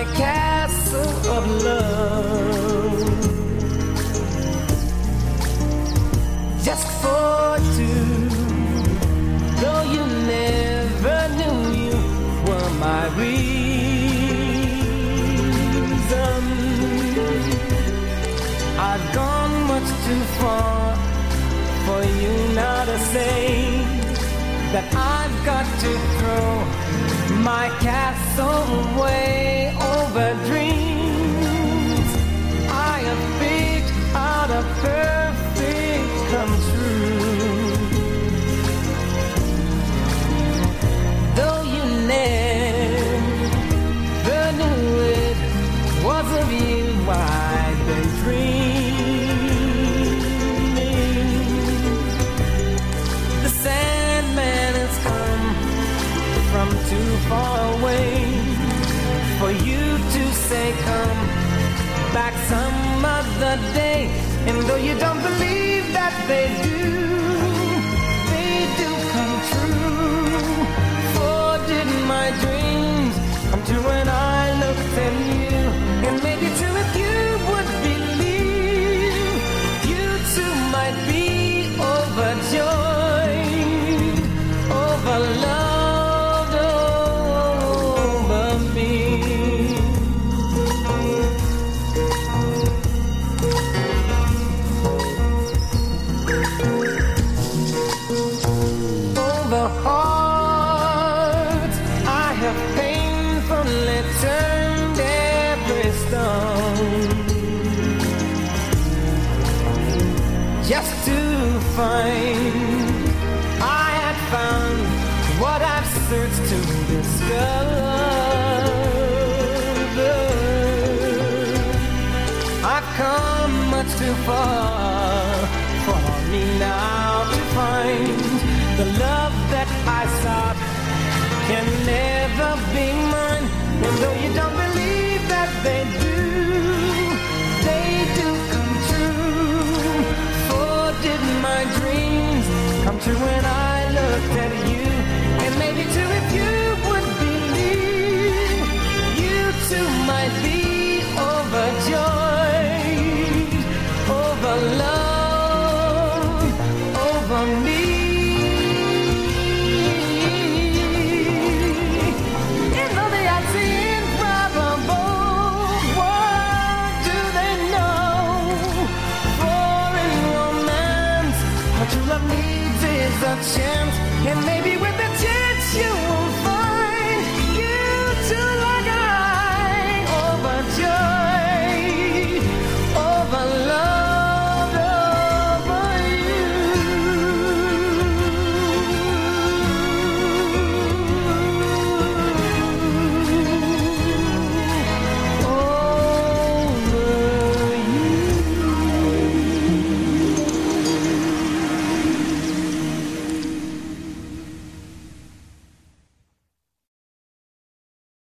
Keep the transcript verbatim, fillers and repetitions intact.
castle of love, just for two. Though you never knew you were my reason, I've gone much too far for you now to say that I've got to throw my castle away over dreams I have picked out a perfect come true. Though you never knew it was of you I've been dreaming. The Sandman has come from too far away for you to say come back some other day. And though you don't believe that they do, they do come true. For did my dreams come true when I looked at you? And maybe too if you would believe, you too might be overjoyed, over loved, over me. Over hearts I have painfully turned every stone, just to find I had found what I've searched to discover. I've come much too far for me now to find the love that I sought can never be mine. And though you don't believe that they do, they do come true. For did my dreams come true when I looked at you? And maybe too if